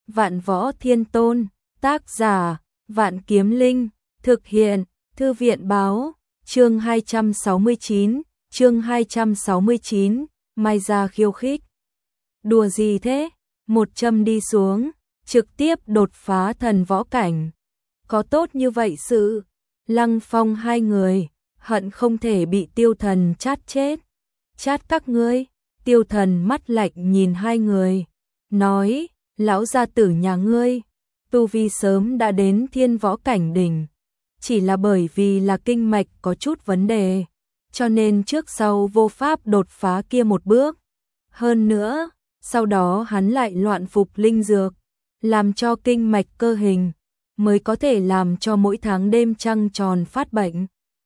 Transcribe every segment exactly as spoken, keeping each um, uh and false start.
Vạn Võ Thiên Tôn, tác giả, Vạn Kiếm Linh, thực hiện, Thư viện báo, chương hai trăm sáu mươi chín, chương hai trăm sáu mươi chín, Mai Gia khiêu khích. Đùa gì thế? Một châm đi xuống, trực tiếp đột phá thần võ cảnh. Có tốt như vậy sự? Lăng Phong hai người, hận không thể bị Tiêu Thần chát chết. Chát các ngươi? Tiêu Thần mắt lạnh nhìn hai người, nói, lão gia tử nhà ngươi, tu vi sớm đã đến thiên võ cảnh đỉnh. Chỉ là bởi vì là kinh mạch có chút vấn đề, cho nên trước sau vô pháp đột phá kia một bước. Hơn nữa, sau đó hắn lại loạn phục linh dược, làm cho kinh mạch cơ hình, mới có thể làm cho mỗi tháng đêm trăng tròn phát bệnh.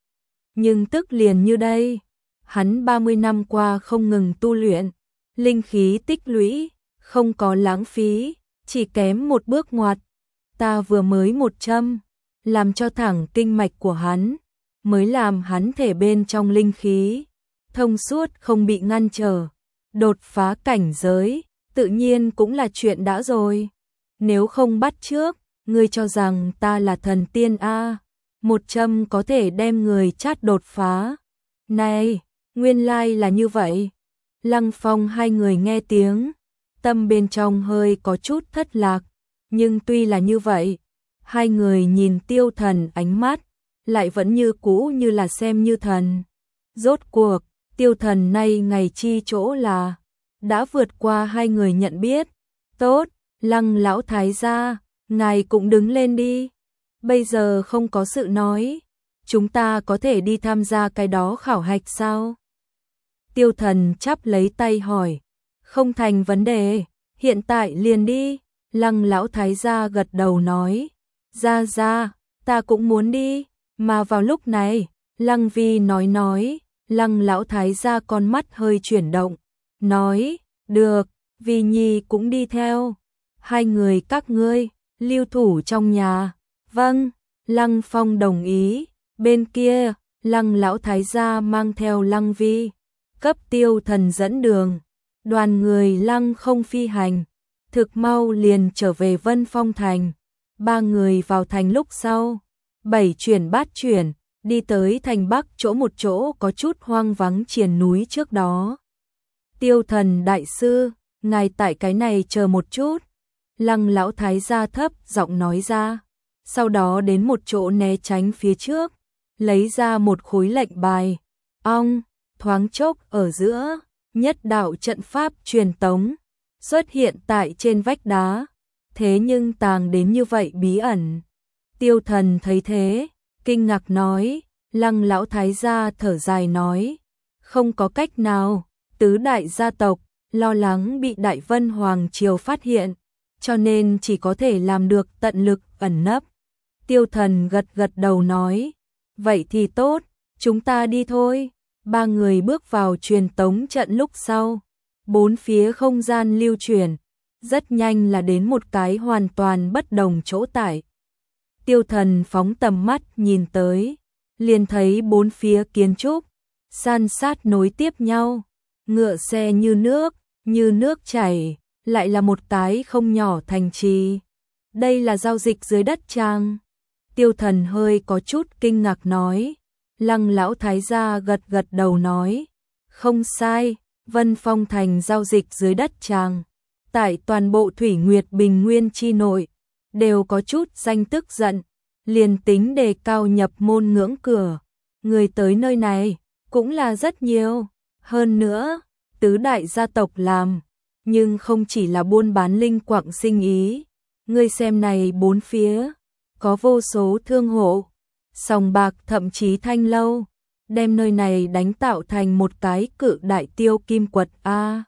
Nhưng tức liền như đây, hắn ba mươi năm qua không ngừng tu luyện, linh khí tích lũy, không có lãng phí, chỉ kém một bước ngoặt. Ta vừa mới một châm, làm cho thẳng kinh mạch của hắn, mới làm hắn thể bên trong linh khí thông suốt không bị ngăn trở, đột phá cảnh giới, tự nhiên cũng là chuyện đã rồi. Nếu không bắt trước, ngươi cho rằng ta là thần tiên a, một châm có thể đem người chát đột phá. Này, nguyên lai là như vậy. Lăng Phong hai người nghe tiếng, tâm bên trong hơi có chút thất lạc, nhưng tuy là như vậy, hai người nhìn Tiêu Thần ánh mắt, lại vẫn như cũ như là xem như thần. Rốt cuộc, Tiêu Thần nay ngày chi chỗ là, đã vượt qua hai người nhận biết. Tốt, Lăng lão thái gia, ngài cũng đứng lên đi. Bây giờ không có sự nói, chúng ta có thể đi tham gia cái đó khảo hạch sao? Tiêu Thần chắp lấy tay hỏi, không thành vấn đề, hiện tại liền đi. Lăng lão thái gia gật đầu nói, ra ra, ta cũng muốn đi. Mà vào lúc này, Lăng Vi nói nói, Lăng lão thái gia con mắt hơi chuyển động, nói, được, Vi Nhi cũng đi theo. Hai người các ngươi, lưu thủ trong nhà. Vâng, Lăng Phong đồng ý. Bên kia, Lăng lão thái gia mang theo Lăng Vi, cấp Tiêu Thần dẫn đường. Đoàn người Lăng không phi hành, thực mau liền trở về Vân Phong Thành. Ba người vào thành lúc sau, bảy chuyển bát chuyển, đi tới thành Bắc chỗ một chỗ có chút hoang vắng triền núi trước đó. Tiêu Thần đại sư, ngài tại cái này chờ một chút. Lăng lão thái gia thấp giọng nói ra, sau đó đến một chỗ né tránh phía trước, lấy ra một khối lệnh bài. Ong, thoáng chốc ở giữa, nhất đạo trận pháp truyền tống xuất hiện tại trên vách đá, thế nhưng tàng đến như vậy bí ẩn. Tiêu Thần thấy thế, kinh ngạc nói, Lăng lão thái gia thở dài nói, không có cách nào, tứ đại gia tộc lo lắng bị Đại Vân Hoàng triều phát hiện, cho nên chỉ có thể làm được tận lực ẩn nấp. Tiêu Thần gật gật đầu nói, vậy thì tốt, chúng ta đi thôi. Ba người bước vào truyền tống trận lúc sau, bốn phía không gian lưu chuyển, rất nhanh là đến một cái hoàn toàn bất đồng chỗ tại. Tiêu Thần phóng tầm mắt nhìn tới, liền thấy bốn phía kiến trúc san sát nối tiếp nhau, ngựa xe như nước, như nước chảy, lại là một cái không nhỏ thành trì. Đây là giao dịch dưới đất chăng? Tiêu Thần hơi có chút kinh ngạc nói. Lăng lão thái gia gật gật đầu nói, không sai, Vân Phong Thành giao dịch dưới đất chàng. Tại toàn bộ Thủy Nguyệt Bình Nguyên chi nội, đều có chút danh tức giận, liền tính đề cao nhập môn ngưỡng cửa. Người tới nơi này, cũng là rất nhiều. Hơn nữa, tứ đại gia tộc làm, nhưng không chỉ là buôn bán linh quặng sinh ý. Người xem này bốn phía, có vô số thương hộ, sòng bạc thậm chí thanh lâu, đem nơi này đánh tạo thành một cái cự đại tiêu kim quật a.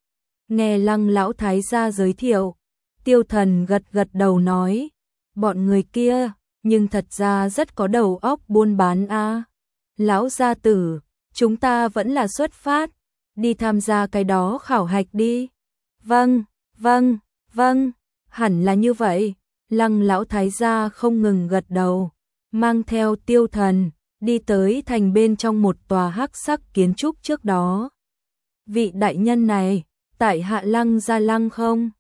Nghe Lăng lão thái gia giới thiệu, Tiêu Thần gật gật đầu nói, bọn người kia, nhưng thật ra rất có đầu óc buôn bán a. Lão gia tử, chúng ta vẫn là xuất phát, đi tham gia cái đó khảo hạch đi. Vâng, vâng, vâng, hẳn là như vậy. Lăng lão thái gia không ngừng gật đầu, mang theo Tiêu Thần, đi tới thành bên trong một tòa hắc sắc kiến trúc trước đó. Vị đại nhân này, tại hạ Lăng gia Lăng không?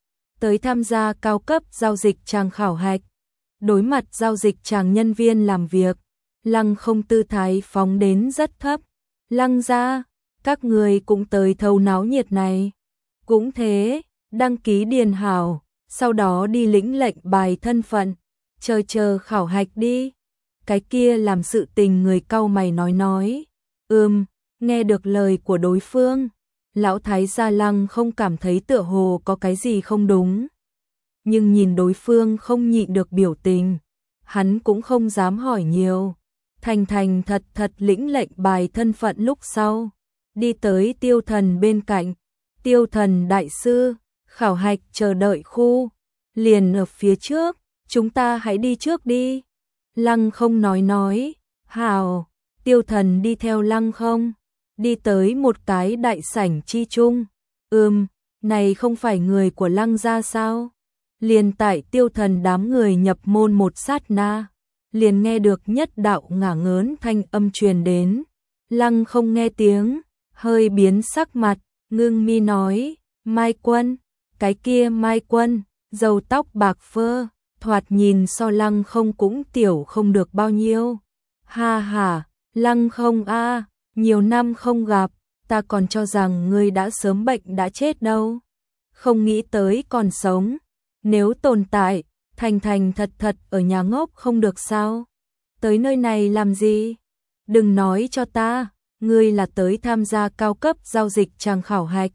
tới tham gia cao cấp giao dịch tràng khảo hạch. Đối mặt giao dịch tràng nhân viên làm việc, Lăng Không tư thái phóng đến rất thấp. Lăng gia, các người cũng tới thấu náo nhiệt này. Cũng thế, đăng ký điền hảo, sau đó đi lĩnh lệnh bài thân phận, chờ chờ khảo hạch đi. Cái kia làm sự tình người cau mày nói nói. Ừm, nghe được lời của đối phương, lão thái gia Lăng không cảm thấy tựa hồ có cái gì không đúng. Nhưng nhìn đối phương không nhịn được biểu tình, hắn cũng không dám hỏi nhiều. Thành thành thật thật lĩnh lệnh bài thân phận lúc sau, đi tới Tiêu Thần bên cạnh. Tiêu Thần đại sư, khảo hạch chờ đợi khu, liền ở phía trước, chúng ta hãy đi trước đi. Lăng Không nói nói, hào. Tiêu Thần đi theo Lăng Không, đi tới một cái đại sảnh chi chung. Ừm, này không phải người của Lăng gia sao? Liền tại Tiêu Thần đám người nhập môn một sát na, liền nghe được nhất đạo ngả ngớn thanh âm truyền đến. Lăng Không nghe tiếng, hơi biến sắc mặt, ngưng mi nói, Mai Quân, cái kia Mai Quân, râu tóc bạc phơ, thoạt nhìn so Lăng Không cũng tiểu không được bao nhiêu. Ha ha, Lăng Không a, nhiều năm không gặp, ta còn cho rằng ngươi đã sớm bệnh đã chết đâu. Không nghĩ tới còn sống, nếu tồn tại, thành thành thật thật ở nhà ngốc không được sao? Tới nơi này làm gì? Đừng nói cho ta, ngươi là tới tham gia cao cấp giao dịch tràng khảo hạch.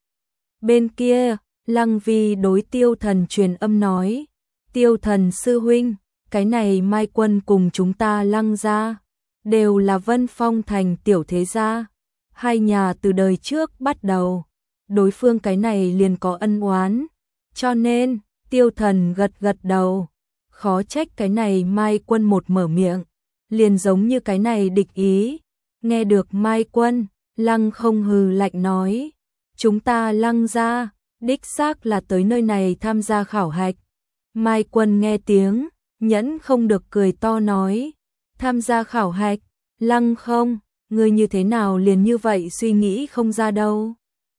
Bên kia, Lăng Vi đối Tiêu Thần truyền âm nói, Tiêu Thần sư huynh, cái này Mai Quân cùng chúng ta Lăng gia, đều là Vân Phong thành tiểu thế gia. Hai nhà từ đời trước bắt đầu, đối phương cái này liền có ân oán. Cho nên, Tiêu Thần gật gật đầu, khó trách cái này Mai Quân một mở miệng, liền giống như cái này địch ý. Nghe được Mai Quân, Lăng Không hừ lạnh nói, chúng ta Lăng gia, đích xác là tới nơi này tham gia khảo hạch. Mai Quân nghe tiếng, nhẫn không được cười to nói, tham gia khảo hạch, Lăng Không, ngươi như thế nào liền như vậy suy nghĩ không ra đâu.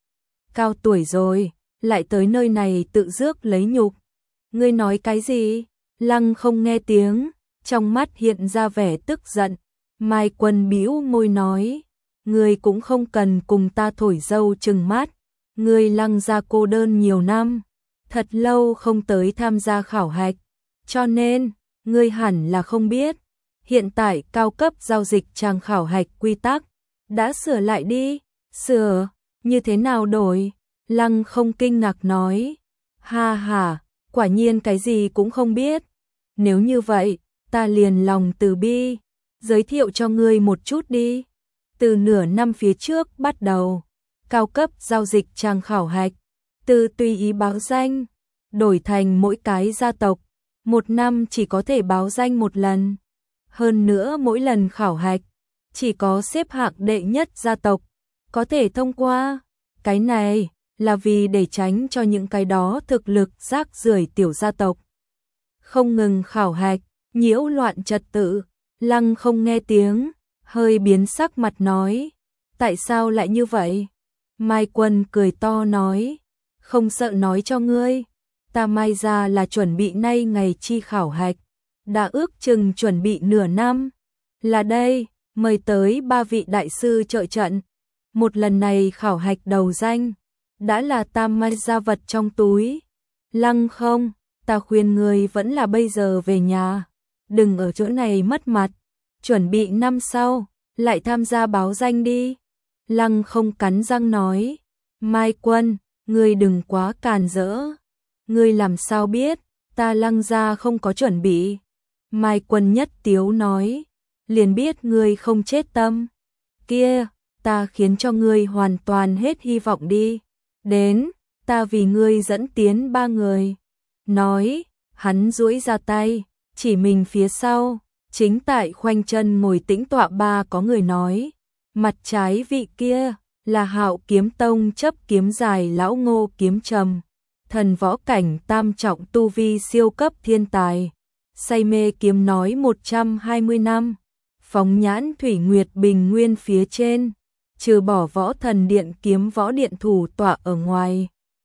Cao tuổi rồi, lại tới nơi này tự rước lấy nhục. Ngươi nói cái gì? Lăng Không nghe tiếng, trong mắt hiện ra vẻ tức giận. Mai Quân bĩu môi nói, ngươi cũng không cần cùng ta thổi dâu trừng mắt. Ngươi Lăng gia cô đơn nhiều năm, thật lâu không tới tham gia khảo hạch, cho nên, ngươi hẳn là không biết. Hiện tại cao cấp giao dịch tràng khảo hạch quy tắc, đã sửa lại đi. Sửa, như thế nào đổi? Lăng Không kinh ngạc nói, ha ha, quả nhiên cái gì cũng không biết. Nếu như vậy, ta liền lòng từ bi, giới thiệu cho ngươi một chút đi. Từ nửa năm phía trước bắt đầu, cao cấp giao dịch tràng khảo hạch, từ tùy ý báo danh, đổi thành mỗi cái gia tộc, một năm chỉ có thể báo danh một lần. Hơn nữa mỗi lần khảo hạch, chỉ có xếp hạng đệ nhất gia tộc có thể thông qua. Cái này là vì để tránh cho những cái đó thực lực rác rưởi tiểu gia tộc không ngừng khảo hạch, nhiễu loạn trật tự. Lăng Không nghe tiếng, hơi biến sắc mặt nói, tại sao lại như vậy? Mai Quân cười to nói, không sợ nói cho ngươi, ta Mai gia là chuẩn bị nay ngày chi khảo hạch, đã ước chừng chuẩn bị nửa năm. Là đây, mời tới ba vị đại sư trợ trận. Một lần này khảo hạch đầu danh, đã là ta Mai gia vật trong túi. Lăng Không, ta khuyên ngươi vẫn là bây giờ về nhà, đừng ở chỗ này mất mặt, chuẩn bị năm sau, lại tham gia báo danh đi. Lăng Không cắn răng nói, Mai Quân, ngươi đừng quá càn rỡ. Ngươi làm sao biết, ta Lăng gia không có chuẩn bị. Mai Quân nhất tiếu nói, liền biết ngươi không chết tâm. Kia, ta khiến cho ngươi hoàn toàn hết hy vọng đi. Đến, ta vì ngươi dẫn tiến ba người. Nói, hắn duỗi ra tay, chỉ mình phía sau, chính tại khoanh chân ngồi tĩnh tọa ba có người nói, mặt trái vị kia là Hạo Kiếm Tông chấp kiếm dài lão Ngô Kiếm Trầm, thần võ cảnh tam trọng tu vi siêu cấp thiên tài, say mê kiếm nói một trăm hai mươi năm, phóng nhãn thủy nguyệt bình nguyên phía trên, trừ bỏ võ thần điện kiếm võ điện thủ tọa ở ngoài.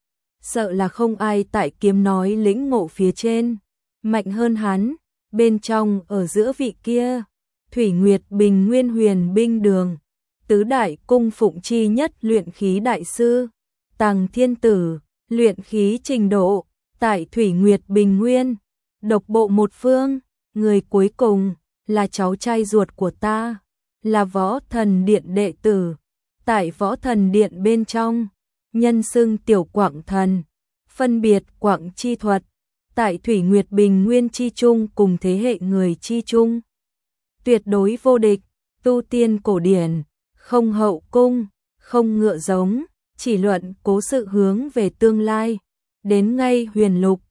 sợ là không ai tại kiếm nói lĩnh ngộ phía trên mạnh hơn hắn, bên trong ở giữa vị kia, Thủy Nguyệt Bình Nguyên Huyền Binh Đường, tứ đại cung phụng chi nhất luyện khí đại sư, Tằng Thiên Tử, luyện khí trình độ, tại Thủy Nguyệt Bình Nguyên, độc bộ một phương, người cuối cùng là cháu trai ruột của ta, là Võ Thần Điện đệ tử, tại Võ Thần Điện bên trong, nhân xưng Tiểu Quảng Thần, phân biệt Quảng chi thuật, tại Thủy Nguyệt Bình Nguyên chi trung cùng thế hệ người chi trung. Tuyệt đối vô địch, tu tiên cổ điển, không hậu cung, không ngựa giống, chỉ luận cố sự hướng về tương lai, đến ngay huyền lục,